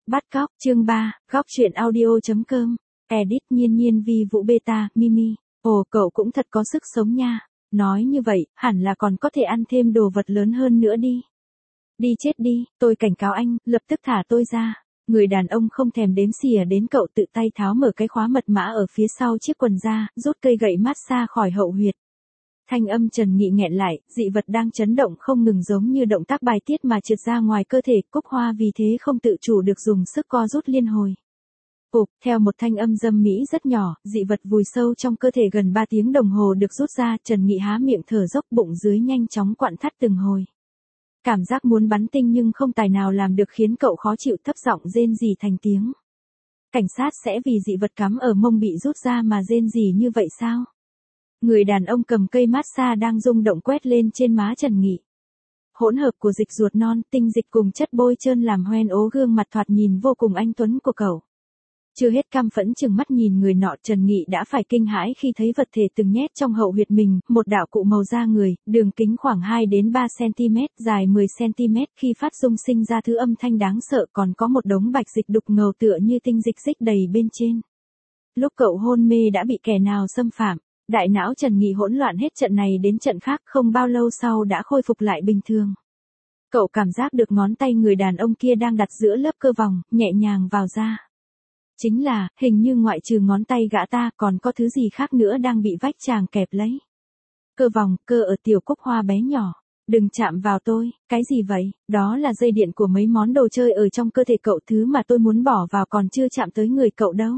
Bắt cóc, chương 3, góc truyện audio.com, edit Nhiên Nhiên Vi Vũ Beta, Mimi. Ồ, cậu cũng thật có sức sống nha. Nói như vậy, hẳn là còn có thể ăn thêm đồ vật lớn hơn nữa đi. Đi chết đi, tôi cảnh cáo anh, lập tức thả tôi ra. Người đàn ông không thèm đếm xỉa đến cậu, tự tay tháo mở cái khóa mật mã ở phía sau chiếc quần ra, rút cây gậy massage khỏi hậu huyệt. Thanh âm Trần Nghị nghẹn lại, dị vật đang chấn động không ngừng giống như động tác bài tiết mà trượt ra ngoài cơ thể, Cúc Hoa vì thế không tự chủ được dùng sức co rút liên hồi. Cục, theo một thanh âm dâm mỹ rất nhỏ, dị vật vùi sâu trong cơ thể gần 3 tiếng đồng hồ được rút ra, Trần Nghị há miệng thở dốc, bụng dưới nhanh chóng quặn thắt từng hồi. Cảm giác muốn bắn tinh nhưng không tài nào làm được khiến cậu khó chịu, thấp giọng rên rỉ thành tiếng. Cảnh sát sẽ vì dị vật cắm ở mông bị rút ra mà rên rỉ như vậy sao? Người đàn ông cầm cây massage đang rung động quét lên trên má Trần Nghị. Hỗn hợp của dịch ruột non, tinh dịch cùng chất bôi trơn làm hoen ố gương mặt thoạt nhìn vô cùng anh tuấn của cậu. Chưa hết căm phẫn chừng mắt nhìn người nọ, Trần Nghị đã phải kinh hãi khi thấy vật thể từng nhét trong hậu huyệt mình, một đạo cụ màu da người, đường kính khoảng 2 đến 3 cm, dài 10 cm, khi phát rung sinh ra thứ âm thanh đáng sợ, còn có một đống bạch dịch đục ngầu tựa như tinh dịch rích đầy bên trên. Lúc cậu hôn mê đã bị kẻ nào xâm phạm, đại não Trần Nghị hỗn loạn hết trận này đến trận khác, không bao lâu sau đã khôi phục lại bình thường. Cậu cảm giác được ngón tay người đàn ông kia đang đặt giữa lớp cơ vòng, nhẹ nhàng vào da. Chính là, hình như ngoại trừ ngón tay gã ta còn có thứ gì khác nữa đang bị vách chàng kẹp lấy. Cơ vòng, cơ ở tiểu Cúc Hoa bé nhỏ. Đừng chạm vào tôi, cái gì vậy? Đó là dây điện của mấy món đồ chơi ở trong cơ thể cậu, thứ mà tôi muốn bỏ vào còn chưa chạm tới người cậu đâu.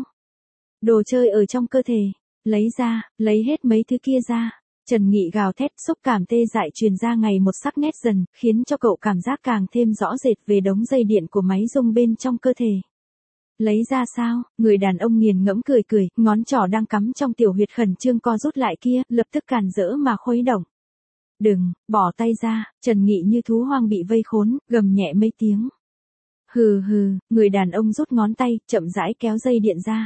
Đồ chơi ở trong cơ thể, lấy ra, lấy hết mấy thứ kia ra. Trần Nghị gào thét, xúc cảm tê dại truyền ra ngày một sắc nét dần, khiến cho cậu cảm giác càng thêm rõ rệt về đống dây điện của máy rung bên trong cơ thể. Lấy ra sao? Người đàn ông nghiền ngẫm cười cười, ngón trỏ đang cắm trong tiểu huyệt khẩn trương co rút lại kia, lập tức càn rỡ mà khuấy động. Đừng, bỏ tay ra, Trần Nghị như thú hoang bị vây khốn, gầm nhẹ mấy tiếng. Hừ hừ, người đàn ông rút ngón tay, chậm rãi kéo dây điện ra.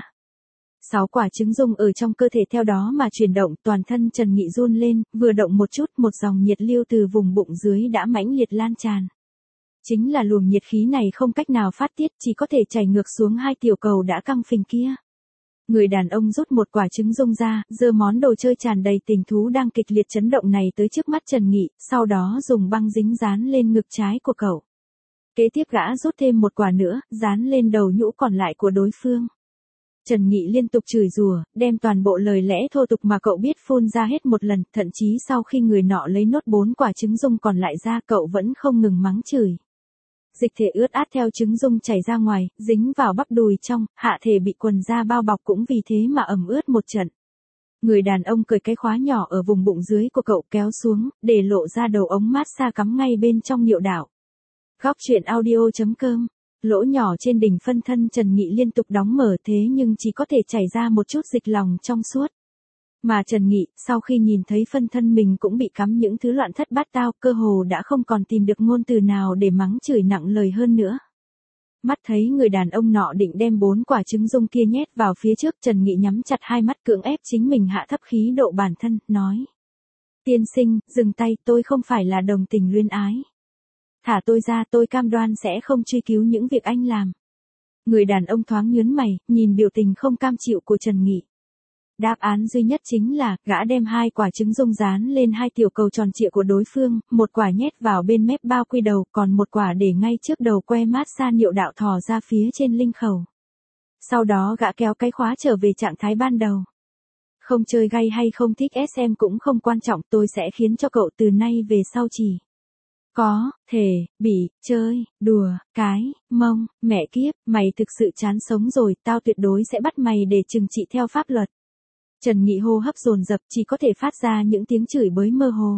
6 quả trứng rung ở trong cơ thể theo đó mà chuyển động, toàn thân Trần Nghị run lên, vừa động một chút, một dòng nhiệt lưu từ vùng bụng dưới đã mãnh liệt lan tràn. Chính là luồng nhiệt khí này không cách nào phát tiết, chỉ có thể chảy ngược xuống hai tiểu cầu đã căng phình kia. Người đàn ông rút một quả trứng rung ra, giơ món đồ chơi tràn đầy tình thú đang kịch liệt chấn động này tới trước mắt Trần Nghị, sau đó dùng băng dính dán lên ngực trái của cậu. Kế tiếp gã rút thêm một quả nữa, dán lên đầu nhũ còn lại của đối phương. Trần Nghị liên tục chửi rủa, đem toàn bộ lời lẽ thô tục mà cậu biết phun ra hết một lần, thậm chí sau khi người nọ lấy nốt 4 quả trứng rung còn lại ra, cậu vẫn không ngừng mắng chửi. Dịch thể ướt át theo trứng rung chảy ra ngoài, dính vào bắp đùi trong, hạ thể bị quần da bao bọc cũng vì thế mà ẩm ướt một trận. Người đàn ông cởi cái khóa nhỏ ở vùng bụng dưới của cậu kéo xuống, để lộ ra đầu ống massage cắm ngay bên trong niệu đạo. Góc truyện audio.com. Lỗ nhỏ trên đỉnh phân thân Trần Nghị liên tục đóng mở, thế nhưng chỉ có thể chảy ra một chút dịch lòng trong suốt. Mà Trần Nghị, sau khi nhìn thấy phân thân mình cũng bị cắm những thứ loạn thất bát tao, cơ hồ đã không còn tìm được ngôn từ nào để mắng chửi nặng lời hơn nữa. Mắt thấy người đàn ông nọ định đem 4 quả trứng rung kia nhét vào phía trước, Trần Nghị nhắm chặt hai mắt cưỡng ép chính mình hạ thấp khí độ bản thân, nói. Tiên sinh, dừng tay, tôi không phải là đồng tình luyến ái. Thả tôi ra, tôi cam đoan sẽ không truy cứu những việc anh làm. Người đàn ông thoáng nhớn mày, nhìn biểu tình không cam chịu của Trần Nghị. Đáp án duy nhất chính là, gã đem 2 quả trứng rung dán lên hai tiểu cầu tròn trịa của đối phương, một quả nhét vào bên mép bao quy đầu, còn một quả để ngay trước đầu que massage niệu đạo thò ra phía trên linh khẩu. Sau đó gã kéo cái khóa trở về trạng thái ban đầu. Không chơi gay hay không thích SM cũng không quan trọng, tôi sẽ khiến cho cậu từ nay về sau chỉ có thể bị chơi đùa cái mông, mẹ kiếp, mày thực sự chán sống rồi, tao tuyệt đối sẽ bắt mày để trừng trị theo pháp luật. Trần Nghị hô hấp dồn dập, chỉ có thể phát ra những tiếng chửi bới mơ hồ.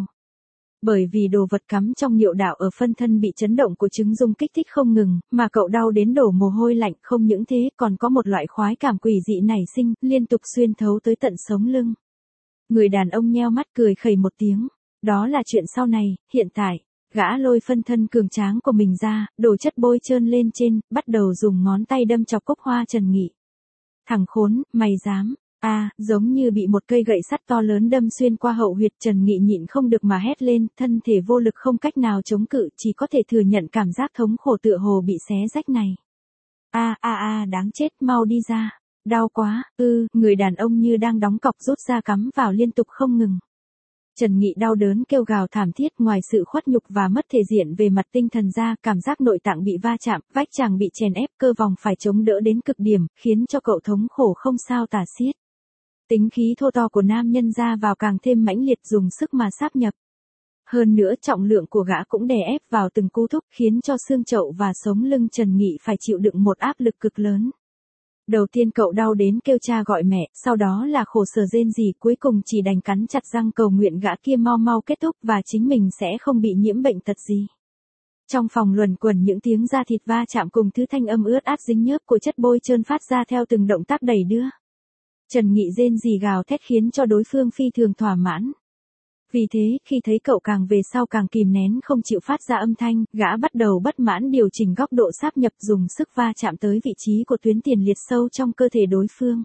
Bởi vì đồ vật cắm trong niệu đạo ở phân thân bị chấn động của trứng rung kích thích không ngừng, mà cậu đau đến đổ mồ hôi lạnh, không những thế còn có một loại khoái cảm quỷ dị nảy sinh, liên tục xuyên thấu tới tận sống lưng. Người đàn ông nheo mắt cười khẩy một tiếng. Đó là chuyện sau này, hiện tại. Gã lôi phân thân cường tráng của mình ra, đổ chất bôi trơn lên trên, bắt đầu dùng ngón tay đâm chọc Cúc Hoa Trần Nghị. Thằng khốn, mày dám. Giống như bị một cây gậy sắt to lớn đâm xuyên qua hậu huyệt, Trần Nghị nhịn không được mà hét lên, thân thể vô lực không cách nào chống cự, chỉ có thể thừa nhận cảm giác thống khổ tựa hồ bị xé rách này. Đáng chết, mau đi ra. Đau quá, người đàn ông như đang đóng cọc rút ra cắm vào liên tục không ngừng. Trần Nghị đau đớn kêu gào thảm thiết, ngoài sự khuất nhục và mất thể diện về mặt tinh thần ra, cảm giác nội tạng bị va chạm, vách chàng bị chèn ép, cơ vòng phải chống đỡ đến cực điểm, khiến cho cậu thống khổ không sao tả xiết. Tính khí thô to của nam nhân ra vào càng thêm mãnh liệt, dùng sức mà sáp nhập. Hơn nữa trọng lượng của gã cũng đè ép vào từng cú thúc, khiến cho xương chậu và sống lưng Trần Nghị phải chịu đựng một áp lực cực lớn. Đầu tiên cậu đau đến kêu cha gọi mẹ, sau đó là khổ sở rên rỉ, cuối cùng chỉ đành cắn chặt răng cầu nguyện gã kia mau mau kết thúc và chính mình sẽ không bị nhiễm bệnh tật gì. Trong phòng luẩn quẩn những tiếng da thịt va chạm cùng thứ thanh âm ướt át dính nhớp của chất bôi trơn phát ra theo từng động tác đẩy đưa. Trần Nghị rên rỉ gào thét khiến cho đối phương phi thường thỏa mãn. Vì thế, khi thấy cậu càng về sau càng kìm nén không chịu phát ra âm thanh, gã bắt đầu bất mãn điều chỉnh góc độ sáp nhập, dùng sức va chạm tới vị trí của tuyến tiền liệt sâu trong cơ thể đối phương.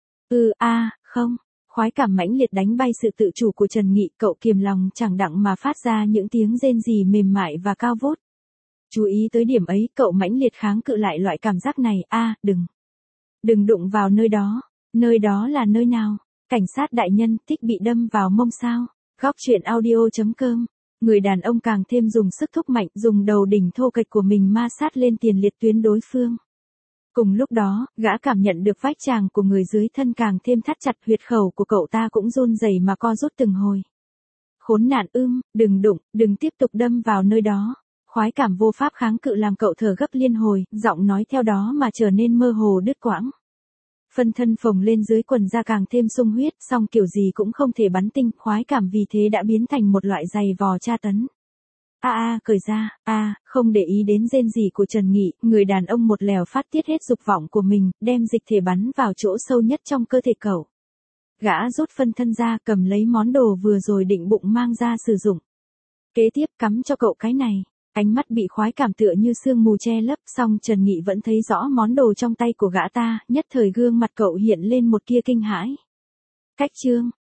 Không, khoái cảm mãnh liệt đánh bay sự tự chủ của Trần Nghị, cậu kiềm lòng chẳng đặng mà phát ra những tiếng rên rỉ mềm mại và cao vút. Chú ý tới điểm ấy, cậu mãnh liệt kháng cự lại loại cảm giác này. Đừng đụng vào nơi đó là nơi nào? Cảnh sát đại nhân, thích bị đâm vào mông sao? Góc truyện audio.com. Người đàn ông càng thêm dùng sức thúc mạnh, dùng đầu đỉnh thô kệch của mình ma sát lên tiền liệt tuyến đối phương. Cùng lúc đó, gã cảm nhận được vách chàng của người dưới thân càng thêm thắt chặt, huyệt khẩu của cậu ta cũng run rẩy mà co rút từng hồi. Khốn nạn, đừng đụng, đừng tiếp tục đâm vào nơi đó. Khoái cảm vô pháp kháng cự làm cậu thở gấp liên hồi, giọng nói theo đó mà trở nên mơ hồ đứt quãng. Phân thân phồng lên dưới quần da càng thêm sung huyết, song kiểu gì cũng không thể bắn tinh, khoái cảm vì thế đã biến thành một loại giày vò tra tấn. Cởi ra, không để ý đến rên rỉ của Trần Nghị, người đàn ông một lèo phát tiết hết dục vọng của mình, đem dịch thể bắn vào chỗ sâu nhất trong cơ thể cậu. Gã rút phân thân ra, cầm lấy món đồ vừa rồi định bụng mang ra sử dụng. Kế tiếp cắm cho cậu cái này. Ánh mắt bị khoái cảm tựa như sương mù che lấp, song Trần Nghị vẫn thấy rõ món đồ trong tay của gã ta, nhất thời gương mặt cậu hiện lên một tia kinh hãi. Cách chương